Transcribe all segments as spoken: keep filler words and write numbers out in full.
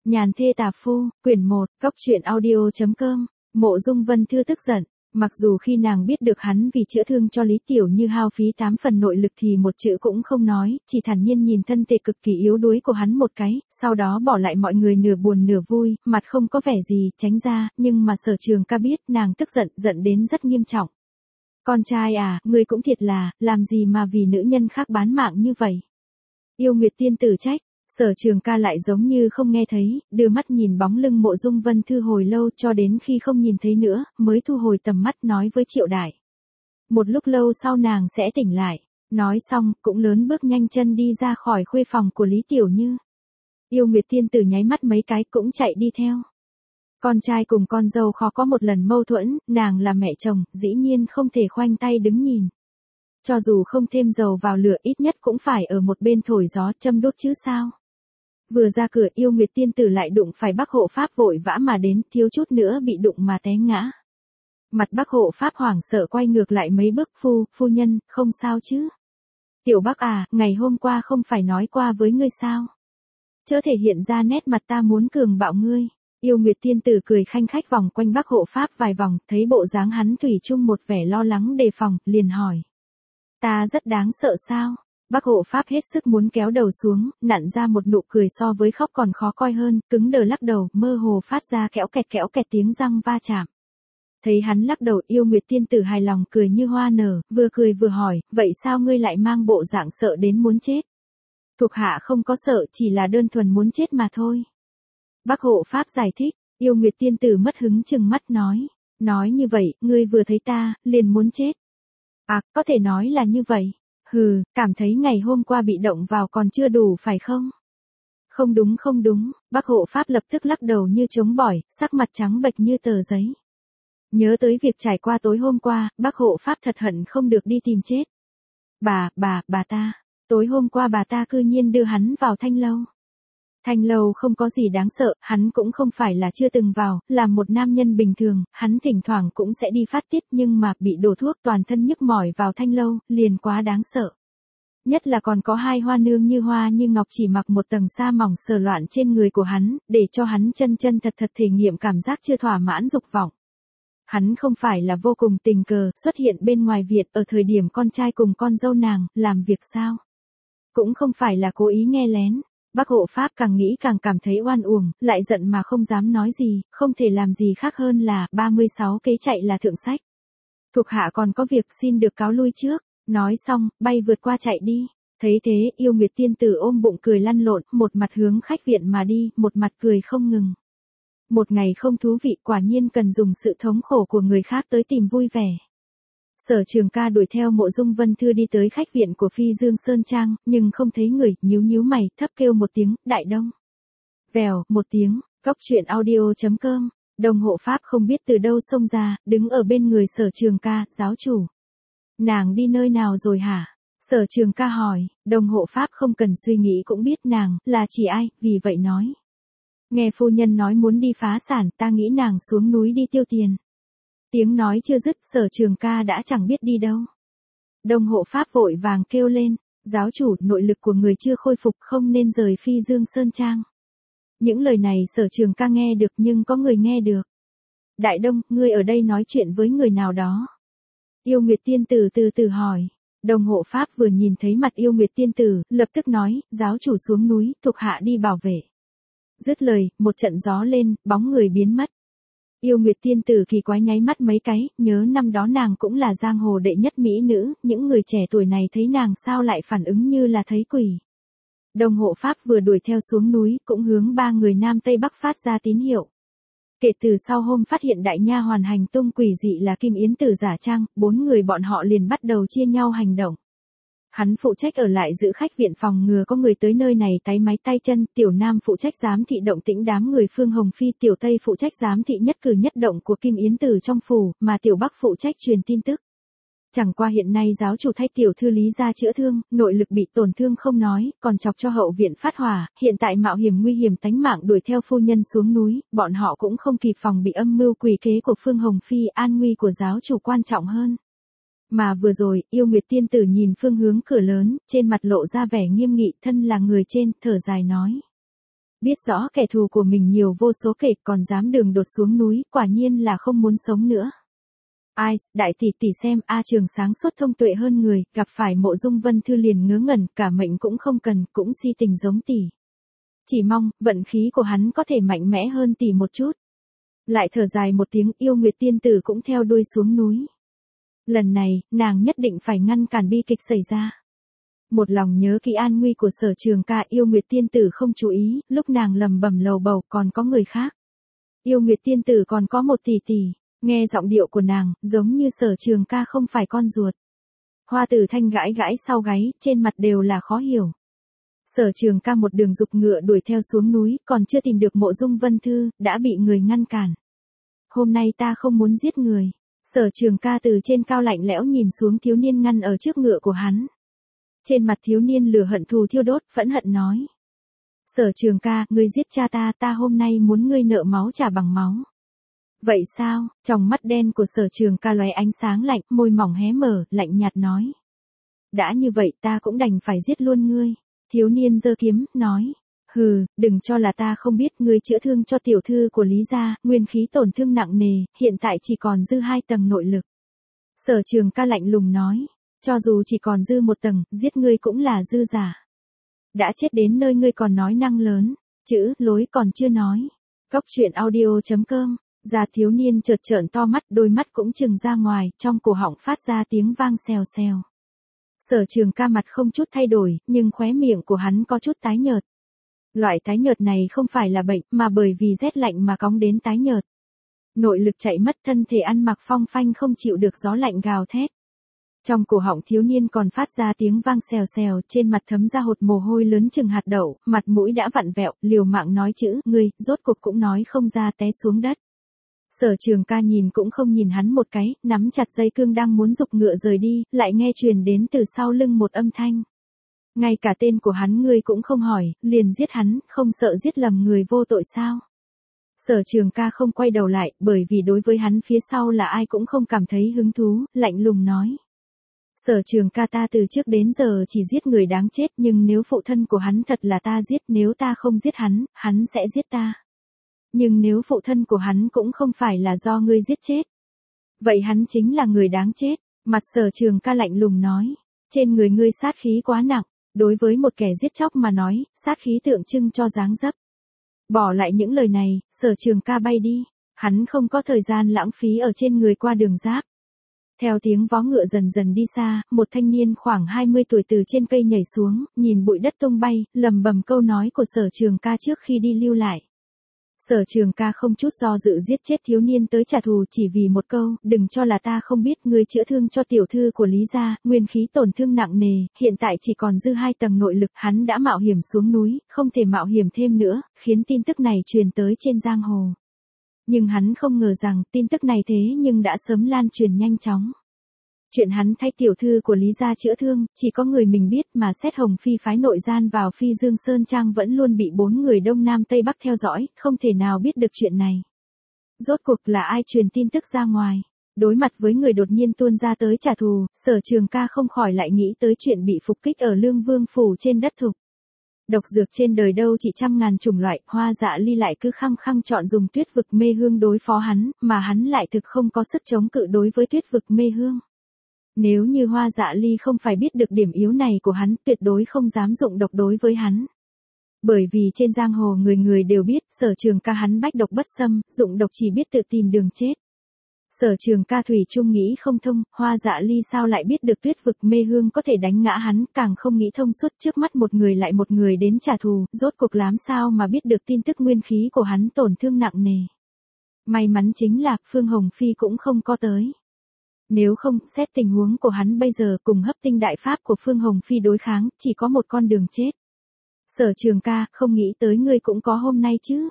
Nhàn thê tà phu, quyển một, cốc truyện audio.com, Mộ Dung Vân Thư tức giận. Mặc dù khi nàng biết được hắn vì chữa thương cho Lý Tiểu Như hao phí tám phần nội lực thì một chữ cũng không nói, chỉ thản nhiên nhìn thân thể cực kỳ yếu đuối của hắn một cái, sau đó bỏ lại mọi người nửa buồn nửa vui, mặt không có vẻ gì, tránh ra, nhưng mà Sở Trường Ca biết nàng tức giận, giận đến rất nghiêm trọng. Con trai à, ngươi cũng thiệt là, làm gì mà vì nữ nhân khác bán mạng như vậy? Yêu Nguyệt tiên tử trách. Sở Trường Ca lại giống như không nghe thấy, đưa mắt nhìn bóng lưng Mộ Dung Vân Thư hồi lâu cho đến khi không nhìn thấy nữa, mới thu hồi tầm mắt nói với Triệu Đại. Một lúc lâu sau nàng sẽ tỉnh lại. Nói xong, cũng lớn bước nhanh chân đi ra khỏi khuê phòng của Lý Tiểu Như. Yêu Nguyệt tiên tử nháy mắt mấy cái cũng chạy đi theo. Con trai cùng con dâu khó có một lần mâu thuẫn, nàng là mẹ chồng, dĩ nhiên không thể khoanh tay đứng nhìn. Cho dù không thêm dầu vào lửa ít nhất cũng phải ở một bên thổi gió châm đốt chứ sao. Vừa ra cửa Yêu Nguyệt tiên tử lại đụng phải Bác Hộ Pháp vội vã mà đến, thiếu chút nữa bị đụng mà té ngã. Mặt Bác Hộ Pháp hoảng sợ quay ngược lại mấy bước, phu, phu nhân, không sao chứ. Tiểu Bác à, ngày hôm qua không phải nói qua với ngươi sao. Chớ thể hiện ra nét mặt ta muốn cường bạo ngươi. Yêu Nguyệt tiên tử cười khanh khách vòng quanh Bác Hộ Pháp vài vòng, thấy bộ dáng hắn thủy chung một vẻ lo lắng đề phòng, liền hỏi. Ta rất đáng sợ sao? Bác Hộ Pháp hết sức muốn kéo đầu xuống, nặn ra một nụ cười so với khóc còn khó coi hơn, cứng đờ lắc đầu, mơ hồ phát ra kẽo kẹt kẽo kẹt tiếng răng va chạm. Thấy hắn lắc đầu, Yêu Nguyệt tiên tử hài lòng cười như hoa nở, vừa cười vừa hỏi, vậy sao ngươi lại mang bộ dạng sợ đến muốn chết? Thuộc hạ không có sợ, chỉ là đơn thuần muốn chết mà thôi. Bác Hộ Pháp giải thích. Yêu Nguyệt tiên tử mất hứng chừng mắt nói, nói như vậy, ngươi vừa thấy ta, liền muốn chết. À, có thể nói là như vậy. Hừ, cảm thấy ngày hôm qua bị động vào còn chưa đủ phải không? Không đúng không đúng, Bác Hộ Pháp lập tức lắc đầu như chống bỏi, sắc mặt trắng bệch như tờ giấy. Nhớ tới việc trải qua tối hôm qua, Bác Hộ Pháp thật hận không được đi tìm chết. Bà, bà, bà ta, tối hôm qua bà ta cư nhiên đưa hắn vào thanh lâu. Thanh lâu không có gì đáng sợ, hắn cũng không phải là chưa từng vào, là một nam nhân bình thường, hắn thỉnh thoảng cũng sẽ đi phát tiết nhưng mà bị đổ thuốc toàn thân nhức mỏi vào thanh lâu, liền quá đáng sợ. Nhất là còn có hai hoa nương như hoa như ngọc chỉ mặc một tầng sa mỏng sờ loạn trên người của hắn, để cho hắn chân chân thật thật thể nghiệm cảm giác chưa thỏa mãn dục vọng. Hắn không phải là vô cùng tình cờ xuất hiện bên ngoài Việt ở thời điểm con trai cùng con dâu nàng làm việc sao? Cũng không phải là cố ý nghe lén. Bác Hộ Pháp càng nghĩ càng cảm thấy oan uổng, lại giận mà không dám nói gì, không thể làm gì khác hơn là ba mươi sáu kế chạy là thượng sách. Thuộc hạ còn có việc xin được cáo lui trước, nói xong, bay vượt qua chạy đi. Thấy thế, Yêu Nguyệt tiên tử ôm bụng cười lăn lộn, một mặt hướng khách viện mà đi, một mặt cười không ngừng. Một ngày không thú vị quả nhiên cần dùng sự thống khổ của người khác tới tìm vui vẻ. Sở Trường Ca đuổi theo Mộ Dung Vân Thư đi tới khách viện của Phi Dương Sơn Trang, nhưng không thấy người, nhíu nhíu mày, thấp kêu một tiếng, Đại Đông. Vèo, một tiếng, cốc truyện audio.com, Đồng Hộ Pháp không biết từ đâu xông ra, đứng ở bên người Sở Trường Ca, giáo chủ. Nàng đi nơi nào rồi hả? Sở Trường Ca hỏi, Đồng Hộ Pháp không cần suy nghĩ cũng biết nàng, là chỉ ai, vì vậy nói. Nghe phu nhân nói muốn đi phá sản, ta nghĩ nàng xuống núi đi tiêu tiền. Tiếng nói chưa dứt, Sở Trường Ca đã chẳng biết đi đâu. Đồng Hộ Pháp vội vàng kêu lên, giáo chủ, nội lực của người chưa khôi phục không nên rời Phi Dương Sơn Trang. Những lời này Sở Trường Ca nghe được nhưng có người nghe được. Đại Đông, ngươi ở đây nói chuyện với người nào đó. Yêu Nguyệt tiên tử từ từ hỏi. Đồng Hộ Pháp vừa nhìn thấy mặt Yêu Nguyệt tiên tử, lập tức nói, giáo chủ xuống núi, thuộc hạ đi bảo vệ. Dứt lời, một trận gió lên, bóng người biến mất. Yêu Nguyệt tiên tử kỳ quái nháy mắt mấy cái, nhớ năm đó nàng cũng là giang hồ đệ nhất mỹ nữ, những người trẻ tuổi này thấy nàng sao lại phản ứng như là thấy quỷ. Đồng Hộ Pháp vừa đuổi theo xuống núi, cũng hướng ba người Nam Tây Bắc phát ra tín hiệu. Kể từ sau hôm phát hiện đại nha hoàn hành tung quỷ dị là Kim Yến Tử giả trang, bốn người bọn họ liền bắt đầu chia nhau hành động. Hắn phụ trách ở lại giữ khách viện phòng ngừa có người tới nơi này táy máy tay chân, Tiểu Nam phụ trách giám thị động tĩnh đám người Phương Hồng Phi, Tiểu Tây phụ trách giám thị nhất cử nhất động của Kim Yến Tử trong phủ, mà Tiểu Bắc phụ trách truyền tin tức. Chẳng qua hiện nay giáo chủ thay tiểu thư Lý ra chữa thương, nội lực bị tổn thương không nói, còn chọc cho hậu viện phát hỏa, hiện tại mạo hiểm nguy hiểm tánh mạng đuổi theo phu nhân xuống núi, bọn họ cũng không kịp phòng bị âm mưu quỷ kế của Phương Hồng Phi, an nguy của giáo chủ quan trọng hơn. Mà vừa rồi, Yêu Nguyệt tiên tử nhìn phương hướng cửa lớn, trên mặt lộ ra vẻ nghiêm nghị, thân là người trên, thở dài nói. Biết rõ kẻ thù của mình nhiều vô số kể còn dám đường đột xuống núi, quả nhiên là không muốn sống nữa. Ai, đại tỷ tỷ xem, A Trường sáng suốt thông tuệ hơn người, gặp phải Mộ Dung Vân Thư liền ngớ ngẩn, cả mệnh cũng không cần, cũng si tình giống tỷ. Chỉ mong, vận khí của hắn có thể mạnh mẽ hơn tỷ một chút. Lại thở dài một tiếng, Yêu Nguyệt tiên tử cũng theo đuôi xuống núi. Lần này, nàng nhất định phải ngăn cản bi kịch xảy ra. Một lòng nhớ kỹ an nguy của Sở Trường Ca, Yêu Nguyệt tiên tử không chú ý, lúc nàng lầm bầm lầu bầu còn có người khác. Yêu Nguyệt tiên tử còn có một tỷ tỷ, nghe giọng điệu của nàng, giống như Sở Trường Ca không phải con ruột. Hoa Tử Thanh gãi gãi sau gáy, trên mặt đều là khó hiểu. Sở Trường Ca một đường dục ngựa đuổi theo xuống núi, còn chưa tìm được Mộ Dung Vân Thư, đã bị người ngăn cản. Hôm nay ta không muốn giết người. Sở Trường Ca từ trên cao lạnh lẽo nhìn xuống thiếu niên ngăn ở trước ngựa của hắn. Trên mặt thiếu niên lửa hận thù thiêu đốt, phẫn hận nói. Sở Trường Ca, ngươi giết cha ta, ta hôm nay muốn ngươi nợ máu trả bằng máu. Vậy sao? Trong mắt đen của Sở Trường Ca lóe ánh sáng lạnh, môi mỏng hé mở, lạnh nhạt nói. Đã như vậy ta cũng đành phải giết luôn ngươi. Thiếu niên giơ kiếm, nói. Hừ, đừng cho là ta không biết, ngươi chữa thương cho tiểu thư của Lý gia, nguyên khí tổn thương nặng nề, hiện tại chỉ còn dư hai tầng nội lực. Sở Trường Ca lạnh lùng nói. Cho dù chỉ còn dư một tầng, giết ngươi cũng là dư giả. Đã chết đến nơi ngươi còn nói năng lớn, chữ, lối còn chưa nói. Cốc truyện audio chấm com. Già thiếu niên chợt trợn to mắt, đôi mắt cũng trừng ra ngoài, trong cổ họng phát ra tiếng vang xèo xèo. Sở Trường Ca mặt không chút thay đổi, nhưng khóe miệng của hắn có chút tái nhợt. Loại tái nhợt này không phải là bệnh, mà bởi vì rét lạnh mà cóng đến tái nhợt. Nội lực chạy mất, thân thể ăn mặc phong phanh không chịu được gió lạnh gào thét. Trong cổ họng thiếu niên còn phát ra tiếng vang xèo xèo, trên mặt thấm ra hột mồ hôi lớn chừng hạt đậu, mặt mũi đã vặn vẹo, liều mạng nói chữ, ngươi, rốt cuộc cũng nói không ra, té xuống đất. Sở Trường Ca nhìn cũng không nhìn hắn một cái, nắm chặt dây cương đang muốn giục ngựa rời đi, lại nghe truyền đến từ sau lưng một âm thanh. Ngay cả tên của hắn ngươi cũng không hỏi, liền giết hắn, không sợ giết lầm người vô tội sao? Sở Trường Ca không quay đầu lại, bởi vì đối với hắn phía sau là ai cũng không cảm thấy hứng thú, lạnh lùng nói. Sở Trường Ca, ta từ trước đến giờ chỉ giết người đáng chết, nhưng nếu phụ thân của hắn thật là ta giết, nếu ta không giết hắn, hắn sẽ giết ta. Nhưng nếu phụ thân của hắn cũng không phải là do ngươi giết chết, vậy hắn chính là người đáng chết. Mặt Sở Trường Ca lạnh lùng nói, trên người ngươi sát khí quá nặng, đối với một kẻ giết chóc mà nói, sát khí tượng trưng cho dáng dấp. Bỏ lại những lời này, Sở Trường Ca bay đi, hắn không có thời gian lãng phí ở trên người qua đường giáp. Theo tiếng vó ngựa dần dần đi xa, một thanh niên khoảng hai mươi tuổi từ trên cây nhảy xuống, nhìn bụi đất tung bay, lầm bầm câu nói của Sở Trường Ca trước khi đi lưu lại. Sở Trường Ca không chút do dự giết chết thiếu niên tới trả thù chỉ vì một câu, đừng cho là ta không biết, ngươi chữa thương cho tiểu thư của Lý gia, nguyên khí tổn thương nặng nề, hiện tại chỉ còn dư hai tầng nội lực, hắn đã mạo hiểm xuống núi, không thể mạo hiểm thêm nữa, khiến tin tức này truyền tới trên giang hồ. Nhưng hắn không ngờ rằng, tin tức này thế nhưng đã sớm lan truyền nhanh chóng. Chuyện hắn thay tiểu thư của Lý gia chữa thương, chỉ có người mình biết, mà xét Hồng Phi phái nội gian vào Phi Dương Sơn Trang vẫn luôn bị bốn người Đông Nam Tây Bắc theo dõi, không thể nào biết được chuyện này. Rốt cuộc là ai truyền tin tức ra ngoài? Đối mặt với người đột nhiên tuôn ra tới trả thù, Sở Trường Ca không khỏi lại nghĩ tới chuyện bị phục kích ở Lương Vương phủ trên đất thục. Độc dược trên đời đâu chỉ trăm ngàn chủng loại, Hoa Dạ Ly lại cứ khăng khăng chọn dùng Tuyết Vực Mê Hương đối phó hắn, mà hắn lại thực không có sức chống cự đối với Tuyết Vực Mê Hương. Nếu như Hoa Dạ Ly không phải biết được điểm yếu này của hắn, tuyệt đối không dám dụng độc đối với hắn. Bởi vì trên giang hồ người người đều biết, Sở Trường Ca hắn bách độc bất xâm, dụng độc chỉ biết tự tìm đường chết. Sở Trường Ca thủy chung nghĩ không thông, Hoa Dạ Ly sao lại biết được Tuyết Vực Mê Hương có thể đánh ngã hắn, càng không nghĩ thông suốt, trước mắt một người lại một người đến trả thù, rốt cuộc làm sao mà biết được tin tức nguyên khí của hắn tổn thương nặng nề. May mắn chính là, Phương Hồng Phi cũng không có tới. Nếu không, xét tình huống của hắn bây giờ cùng hấp tinh đại pháp của Phương Hồng Phi đối kháng, chỉ có một con đường chết. Sở Trường Ca, không nghĩ tới ngươi cũng có hôm nay chứ.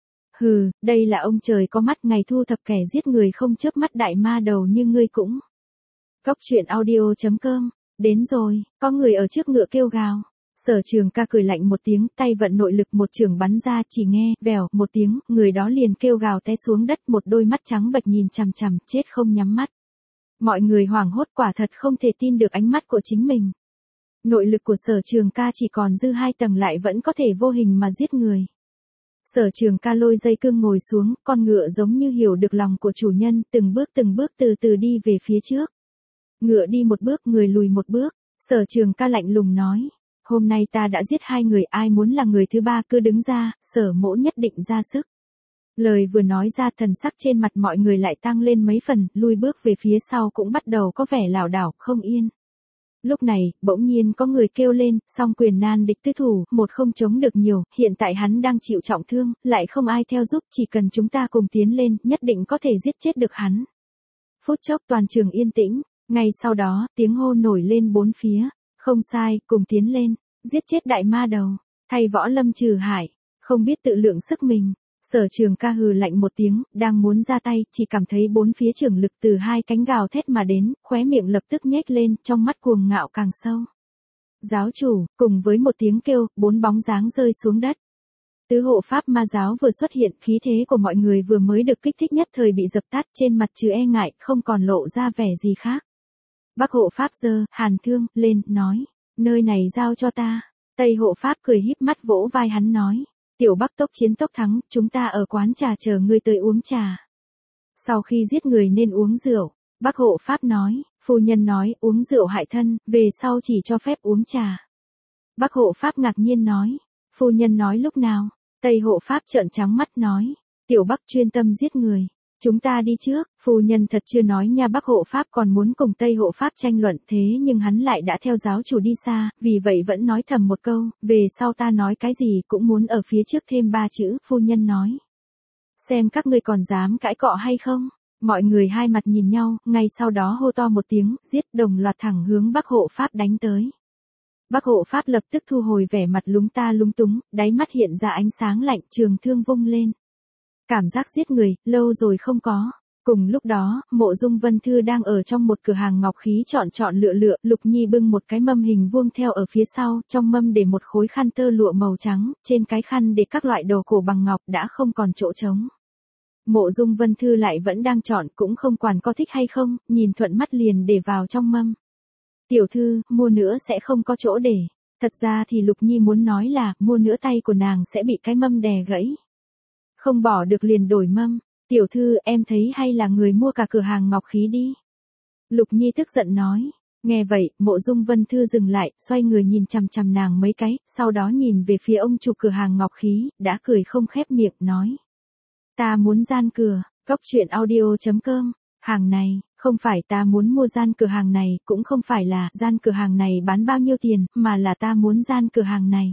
Hừ, đây là ông trời có mắt, ngày thu thập kẻ giết người không chớp mắt đại ma đầu như ngươi cũng. Cốc truyện audio chấm com, đến rồi, có người ở trước ngựa kêu gào. Sở Trường Ca cười lạnh một tiếng, tay vận nội lực một chưởng bắn ra, chỉ nghe, vèo, một tiếng, người đó liền kêu gào té xuống đất, một đôi mắt trắng bệch nhìn chằm chằm, chết không nhắm mắt. Mọi người hoảng hốt, quả thật không thể tin được ánh mắt của chính mình. Nội lực của Sở Trường Ca chỉ còn dư hai tầng lại vẫn có thể vô hình mà giết người. Sở Trường Ca lôi dây cương ngồi xuống, con ngựa giống như hiểu được lòng của chủ nhân, từng bước từng bước từ từ đi về phía trước. Ngựa đi một bước, người lùi một bước, Sở Trường Ca lạnh lùng nói, hôm nay ta đã giết hai người, ai muốn là người thứ ba cứ đứng ra, Sở Mỗ nhất định ra sức. Lời vừa nói ra, thần sắc trên mặt mọi người lại tăng lên mấy phần, lui bước về phía sau cũng bắt đầu có vẻ lảo đảo, không yên. Lúc này, bỗng nhiên có người kêu lên, song quyền nan địch tứ thủ, một không chống được nhiều, hiện tại hắn đang chịu trọng thương, lại không ai theo giúp, chỉ cần chúng ta cùng tiến lên, nhất định có thể giết chết được hắn. Phút chốc toàn trường yên tĩnh, ngay sau đó, tiếng hô nổi lên bốn phía, không sai, cùng tiến lên, giết chết đại ma đầu, thay Võ Lâm trừ hại, không biết tự lượng sức mình. Sở Trường Ca hừ lạnh một tiếng, đang muốn ra tay, chỉ cảm thấy bốn phía trường lực từ hai cánh gào thét mà đến, khóe miệng lập tức nhếch lên, trong mắt cuồng ngạo càng sâu. Giáo chủ, cùng với một tiếng kêu, bốn bóng dáng rơi xuống đất. Tứ hộ pháp ma giáo vừa xuất hiện, khí thế của mọi người vừa mới được kích thích nhất thời bị dập tắt, trên mặt trừ e ngại, không còn lộ ra vẻ gì khác. Bắc hộ pháp giơ hàn thương lên, nói, nơi này giao cho ta. Tây hộ pháp cười híp mắt vỗ vai hắn nói, Tiểu Bắc tốc chiến tốc thắng, chúng ta ở quán trà chờ ngươi tới uống trà. Sau khi giết người nên uống rượu, Bắc hộ pháp nói, phu nhân nói uống rượu hại thân, về sau chỉ cho phép uống trà. Bắc hộ pháp ngạc nhiên nói, phu nhân nói lúc nào? Tây hộ pháp trợn trắng mắt nói, Tiểu Bắc chuyên tâm giết người. Chúng ta đi trước, phu nhân thật chưa nói nha. Bắc hộ pháp còn muốn cùng Tây hộ pháp tranh luận, thế nhưng hắn lại đã theo giáo chủ đi xa, vì vậy vẫn nói thầm một câu, về sau ta nói cái gì cũng muốn ở phía trước thêm ba chữ, phu nhân nói. Xem các ngươi còn dám cãi cọ hay không? Mọi người hai mặt nhìn nhau, ngay sau đó hô to một tiếng, giết, đồng loạt thẳng hướng Bắc hộ pháp đánh tới. Bắc hộ pháp lập tức thu hồi vẻ mặt lúng ta lúng túng, đáy mắt hiện ra ánh sáng lạnh, trường thương vung lên. Cảm giác giết người, lâu rồi không có. Cùng lúc đó, Mộ Dung Vân Thư đang ở trong một cửa hàng ngọc khí chọn chọn lựa lựa, Lục Nhi bưng một cái mâm hình vuông theo ở phía sau, trong mâm để một khối khăn tơ lụa màu trắng, trên cái khăn để các loại đồ cổ bằng ngọc đã không còn chỗ trống. Mộ Dung Vân Thư lại vẫn đang chọn, cũng không quản có thích hay không, nhìn thuận mắt liền để vào trong mâm. Tiểu thư, mua nữa sẽ không có chỗ để. Thật ra thì Lục Nhi muốn nói là, mua nữa tay của nàng sẽ bị cái mâm đè gãy. Không bỏ được liền đổi mâm. Tiểu thư, em thấy hay là người mua cả cửa hàng ngọc khí đi. Lục Nhi tức giận nói. Nghe vậy, Mộ Dung Vân Thư dừng lại, xoay người nhìn chằm chằm nàng mấy cái, sau đó nhìn về phía ông chủ cửa hàng ngọc khí, đã cười không khép miệng, nói. Ta muốn gian cửa, cốc truyện audio chấm com, hàng này, không phải ta muốn mua gian cửa hàng này, cũng không phải là gian cửa hàng này bán bao nhiêu tiền, mà là ta muốn gian cửa hàng này.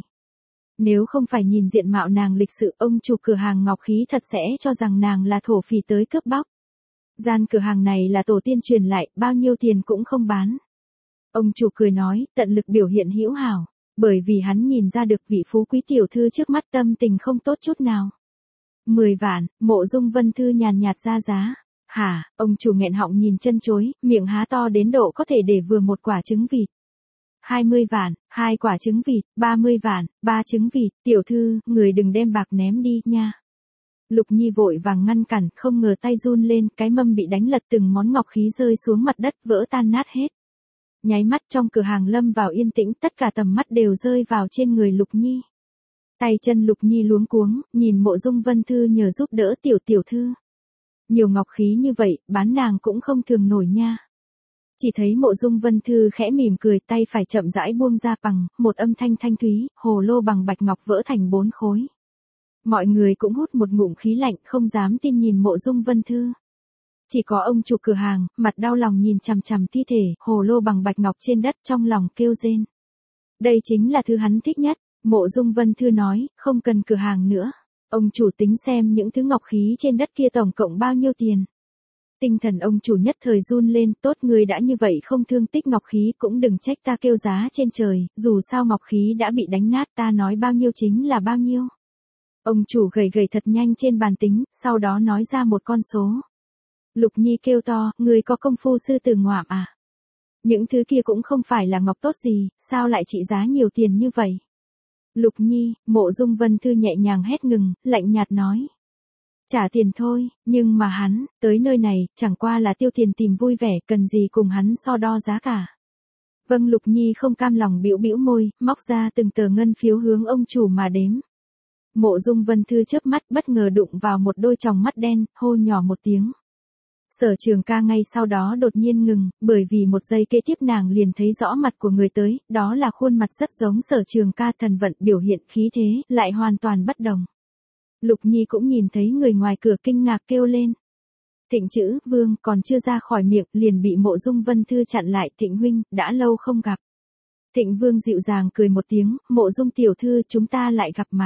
Nếu không phải nhìn diện mạo nàng lịch sự, ông chủ cửa hàng ngọc khí thật sẽ cho rằng nàng là thổ phỉ tới cướp bóc. Gian cửa hàng này là tổ tiên truyền lại, bao nhiêu tiền cũng không bán. Ông chủ cười nói, tận lực biểu hiện hữu hảo, bởi vì hắn nhìn ra được vị phú quý tiểu thư trước mắt tâm tình không tốt chút nào. Mười vạn, Mộ Dung Vân Thư nhàn nhạt ra giá. Hả, ông chủ nghẹn họng nhìn chân chối, miệng há to đến độ có thể để vừa một quả trứng vịt. Hai mươi vạn, hai quả trứng vịt, ba mươi vạn, ba trứng vịt, tiểu thư, người đừng đem bạc ném đi, nha. Lục Nhi vội vàng ngăn cản, không ngờ tay run lên, cái mâm bị đánh lật từng món ngọc khí rơi xuống mặt đất, vỡ tan nát hết. Nháy mắt trong cửa hàng lâm vào yên tĩnh, tất cả tầm mắt đều rơi vào trên người Lục Nhi. Tay chân Lục Nhi luống cuống, nhìn Mộ Dung Vân Thư nhờ giúp đỡ tiểu tiểu thư. Nhiều ngọc khí như vậy, bán nàng cũng không thường nổi nha. Chỉ thấy Mộ Dung Vân Thư khẽ mỉm cười, tay phải chậm rãi buông ra bằng, một âm thanh thanh thúy, hồ lô bằng bạch ngọc vỡ thành bốn khối. Mọi người cũng hút một ngụm khí lạnh, không dám tin nhìn Mộ Dung Vân Thư. Chỉ có ông chủ cửa hàng, mặt đau lòng nhìn chằm chằm thi thể, hồ lô bằng bạch ngọc trên đất, trong lòng kêu rên. Đây chính là thứ hắn thích nhất. Mộ Dung Vân Thư nói, không cần cửa hàng nữa. Ông chủ tính xem những thứ ngọc khí trên đất kia tổng cộng bao nhiêu tiền. Tinh thần ông chủ nhất thời run lên, tốt người đã như vậy không thương tích ngọc khí cũng đừng trách ta kêu giá trên trời, dù sao ngọc khí đã bị đánh nát, ta nói bao nhiêu chính là bao nhiêu. Ông chủ gầy gầy thật nhanh trên bàn tính, sau đó nói ra một con số. Lục Nhi kêu to, người có công phu sư tử ngoạm à? Những thứ kia cũng không phải là ngọc tốt gì, sao lại trị giá nhiều tiền như vậy? Lục Nhi, Mộ Dung Vân Thư nhẹ nhàng hét ngừng, lạnh nhạt nói. Trả tiền thôi, nhưng mà hắn, tới nơi này, chẳng qua là tiêu tiền tìm vui vẻ, cần gì cùng hắn so đo giá cả. Vâng. Lục Nhi không cam lòng bĩu bĩu môi, móc ra từng tờ ngân phiếu hướng ông chủ mà đếm. Mộ Dung Vân Thư chớp mắt bất ngờ đụng vào một đôi tròng mắt đen, hô nhỏ một tiếng. Sở Trường Ca ngay sau đó đột nhiên ngừng, bởi vì một giây kế tiếp nàng liền thấy rõ mặt của người tới, đó là khuôn mặt rất giống Sở Trường Ca, thần vận biểu hiện khí thế, lại hoàn toàn bất đồng. Lục Nhi cũng nhìn thấy người ngoài cửa kinh ngạc kêu lên. Thịnh chữ Vương còn chưa ra khỏi miệng liền bị Mộ Dung Vân Thư chặn lại. Thịnh huynh, đã lâu không gặp. Thịnh Vương dịu dàng cười một tiếng, Mộ Dung tiểu thư, chúng ta lại gặp mặt.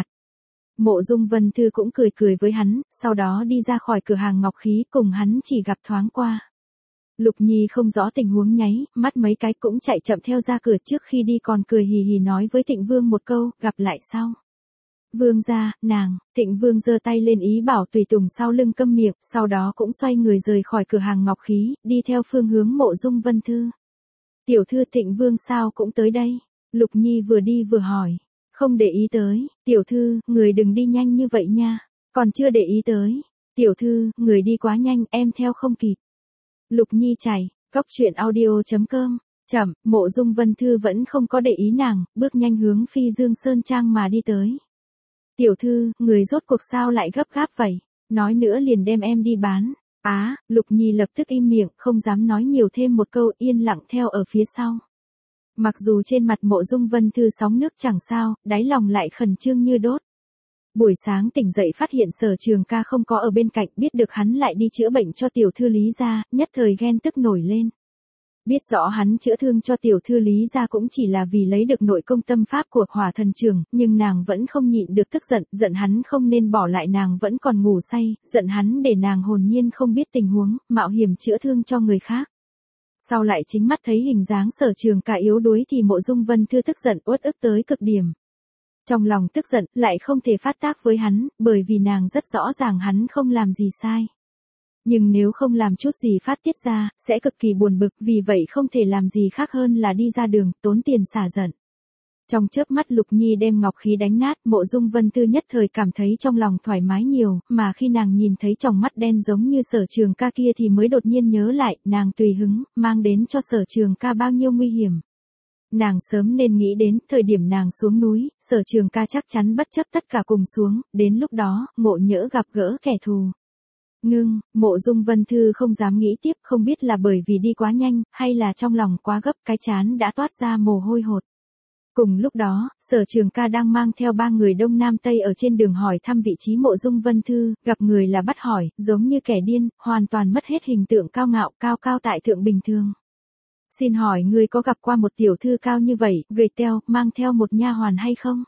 Mộ Dung Vân Thư cũng cười cười với hắn, sau đó đi ra khỏi cửa hàng ngọc khí, cùng hắn chỉ gặp thoáng qua. Lục Nhi không rõ tình huống nháy, mắt mấy cái cũng chạy chậm theo ra cửa, trước khi đi còn cười hì hì nói với Thịnh Vương một câu, gặp lại sau. Vương gia, nàng. Thịnh Vương giơ tay lên ý bảo tùy tùng sau lưng câm miệng, sau đó cũng xoay người rời khỏi cửa hàng ngọc khí, đi theo phương hướng Mộ Dung Vân Thư. Tiểu thư, Thịnh Vương sao cũng tới đây? Lục Nhi vừa đi vừa hỏi. Không để ý tới. Tiểu thư, người đừng đi nhanh như vậy nha. Còn chưa để ý tới. Tiểu thư, người đi quá nhanh, em theo không kịp. Lục Nhi chạy. Cốc truyện audio chấm com. Chậm, Mộ Dung Vân Thư vẫn không có để ý nàng, bước nhanh hướng Phi Dương Sơn Trang mà đi tới. Tiểu thư, người rốt cuộc sao lại gấp gáp vậy? Nói nữa liền đem em đi bán. Á, à, Lục Nhi lập tức im miệng, không dám nói nhiều thêm một câu, yên lặng theo ở phía sau. Mặc dù trên mặt Mộ Dung Vân Thư sóng nước chẳng sao, đáy lòng lại khẩn trương như đốt. Buổi sáng tỉnh dậy phát hiện Sở Trường Ca không có ở bên cạnh, biết được hắn lại đi chữa bệnh cho tiểu thư Lý gia, nhất thời ghen tức nổi lên. Biết rõ hắn chữa thương cho tiểu thư Lý gia cũng chỉ là vì lấy được nội công tâm pháp của Hỏa Thần Trường, nhưng nàng vẫn không nhịn được tức giận, giận hắn không nên bỏ lại nàng vẫn còn ngủ say, giận hắn để nàng hồn nhiên không biết tình huống, mạo hiểm chữa thương cho người khác. Sau lại chính mắt thấy hình dáng Sở Trường Ca yếu đuối thì Mộ Dung Vân Thư tức giận uất ức tới cực điểm. Trong lòng tức giận, lại không thể phát tác với hắn, bởi vì nàng rất rõ ràng hắn không làm gì sai. Nhưng nếu không làm chút gì phát tiết ra, sẽ cực kỳ buồn bực, vì vậy không thể làm gì khác hơn là đi ra đường, tốn tiền xả giận. Trong chớp mắt Lục Nhi đem ngọc khí đánh nát, Mộ Dung Vân Thư nhất thời cảm thấy trong lòng thoải mái nhiều, mà khi nàng nhìn thấy tròng mắt đen giống như Sở Trường Ca kia thì mới đột nhiên nhớ lại, nàng tùy hứng, mang đến cho Sở Trường Ca bao nhiêu nguy hiểm. Nàng sớm nên nghĩ đến, thời điểm nàng xuống núi, Sở Trường Ca chắc chắn bất chấp tất cả cùng xuống, đến lúc đó, ngộ nhỡ gặp gỡ kẻ thù. Ngưng, Mộ Dung Vân Thư không dám nghĩ tiếp, không biết là bởi vì đi quá nhanh, hay là trong lòng quá gấp, cái trán đã toát ra mồ hôi hột. Cùng lúc đó, Sở Trường Ca đang mang theo ba người Đông Nam Tây ở trên đường hỏi thăm vị trí Mộ Dung Vân Thư, gặp người là bắt hỏi, giống như kẻ điên, hoàn toàn mất hết hình tượng cao ngạo, cao cao tại thượng bình thường. Xin hỏi người có gặp qua một tiểu thư cao như vậy, gầy teo, mang theo một nha hoàn hay không?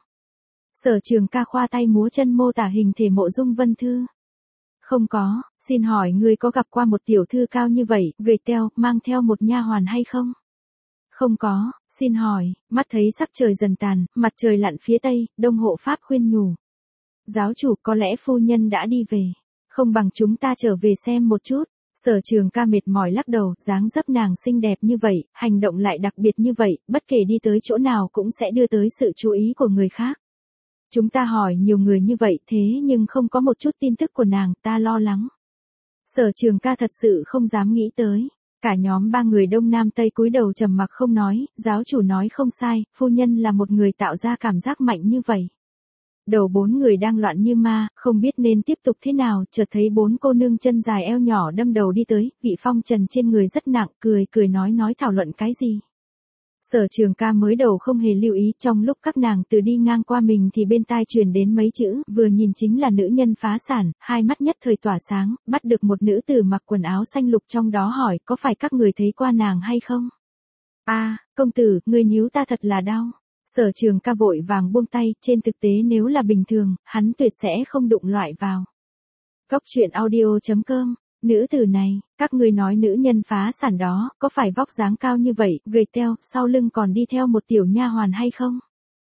Sở Trường Ca khoa tay múa chân mô tả hình thể Mộ Dung Vân Thư. Không có. Xin hỏi người có gặp qua một tiểu thư cao như vậy, gầy teo, mang theo một nha hoàn hay không? Không có. Xin hỏi. Mắt thấy sắc trời dần tàn, mặt trời lặn phía tây, Đông Hộ Pháp khuyên nhủ. Giáo chủ, có lẽ phu nhân đã đi về. Không bằng chúng ta trở về xem một chút. Sở Trường Ca mệt mỏi lắc đầu, dáng dấp nàng xinh đẹp như vậy, hành động lại đặc biệt như vậy, bất kể đi tới chỗ nào cũng sẽ đưa tới sự chú ý của người khác. Chúng ta hỏi nhiều người như vậy thế nhưng không có một chút tin tức của nàng, ta lo lắng. Sở Trường Ca thật sự không dám nghĩ tới. Cả nhóm ba người Đông Nam Tây cúi đầu trầm mặc không nói, giáo chủ nói không sai, phu nhân là một người tạo ra cảm giác mạnh như vậy. Đầu bốn người đang loạn như ma, không biết nên tiếp tục thế nào, chợt thấy bốn cô nương chân dài eo nhỏ đâm đầu đi tới, vị phong trần trên người rất nặng, cười cười nói nói thảo luận cái gì. Sở Trường Ca mới đầu không hề lưu ý, trong lúc các nàng từ đi ngang qua mình thì bên tai truyền đến mấy chữ, vừa nhìn chính là nữ nhân phá sản, hai mắt nhất thời tỏa sáng, bắt được một nữ tử mặc quần áo xanh lục trong đó hỏi, có phải các người thấy qua nàng hay không? A, à, công tử, người níu ta thật là đau. Sở Trường Ca vội vàng buông tay, trên thực tế nếu là bình thường, hắn tuyệt sẽ không đụng loại vào. Cốc truyện audio chấm com. Nữ tử này, các ngươi nói nữ nhân phá sản đó, có phải vóc dáng cao như vậy, gầy teo, sau lưng còn đi theo một tiểu nha hoàn hay không?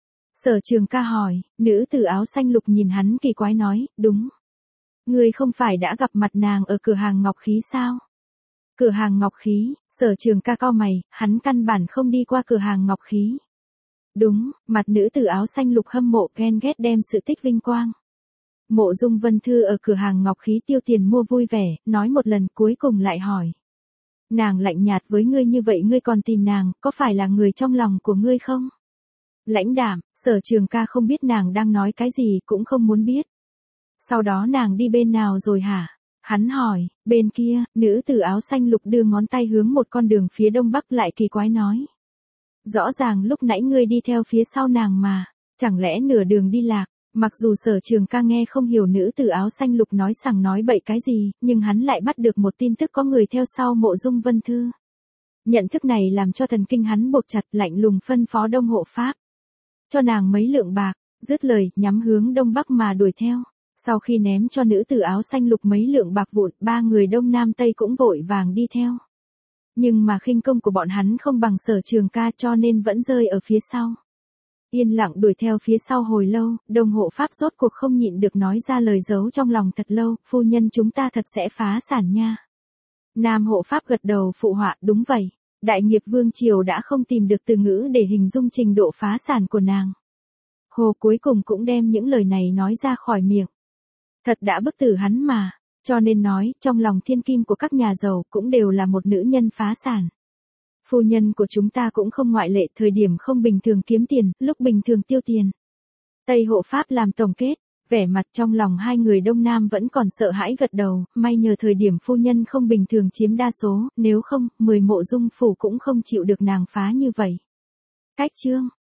Sở Trường Ca hỏi, nữ tử áo xanh lục nhìn hắn kỳ quái nói, đúng. Ngươi không phải đã gặp mặt nàng ở cửa hàng ngọc khí sao? Cửa hàng ngọc khí, Sở Trường Ca cau mày, hắn căn bản không đi qua cửa hàng ngọc khí. Đúng, mặt nữ tử áo xanh lục hâm mộ ghen ghét đem sự tích vinh quang. Mộ Dung Vân Thư ở cửa hàng ngọc khí tiêu tiền mua vui vẻ, nói một lần cuối cùng lại hỏi. Nàng lạnh nhạt với ngươi như vậy ngươi còn tìm nàng, có phải là người trong lòng của ngươi không? Lãnh đạm, Sở Trường Ca không biết nàng đang nói cái gì cũng không muốn biết. Sau đó nàng đi bên nào rồi hả? Hắn hỏi, bên kia, nữ tử áo xanh lục đưa ngón tay hướng một con đường phía đông bắc lại kỳ quái nói. Rõ ràng lúc nãy ngươi đi theo phía sau nàng mà, chẳng lẽ nửa đường đi lạc? Mặc dù Sở Trường Ca nghe không hiểu nữ tử áo xanh lục nói sằng nói bậy cái gì, nhưng hắn lại bắt được một tin tức có người theo sau Mộ Dung Vân Thư. Nhận thức này làm cho thần kinh hắn buộc chặt, lạnh lùng phân phó Đông Hộ Pháp. Cho nàng mấy lượng bạc, dứt lời, nhắm hướng đông bắc mà đuổi theo. Sau khi ném cho nữ tử áo xanh lục mấy lượng bạc vụn, ba người đông nam tây cũng vội vàng đi theo. Nhưng mà khinh công của bọn hắn không bằng Sở Trường Ca cho nên vẫn rơi ở phía sau. Yên lặng đuổi theo phía sau hồi lâu, Đông Hộ Pháp rốt cuộc không nhịn được nói ra lời giấu trong lòng thật lâu, phu nhân chúng ta thật sẽ phá sản nha. Nam Hộ Pháp gật đầu phụ họa, đúng vậy. Đại nghiệp vương triều đã không tìm được từ ngữ để hình dung trình độ phá sản của nàng. Hồ cuối cùng cũng đem những lời này nói ra khỏi miệng. Thật đã bức tử hắn mà, cho nên nói, trong lòng thiên kim của các nhà giàu cũng đều là một nữ nhân phá sản. Phu nhân của chúng ta cũng không ngoại lệ, thời điểm không bình thường kiếm tiền, lúc bình thường tiêu tiền. Tây Hộ Pháp làm tổng kết, vẻ mặt trong lòng hai người Đông Nam vẫn còn sợ hãi gật đầu, may nhờ thời điểm phu nhân không bình thường chiếm đa số, nếu không, mười Mộ Dung phủ cũng không chịu được nàng phá như vậy. Cách chương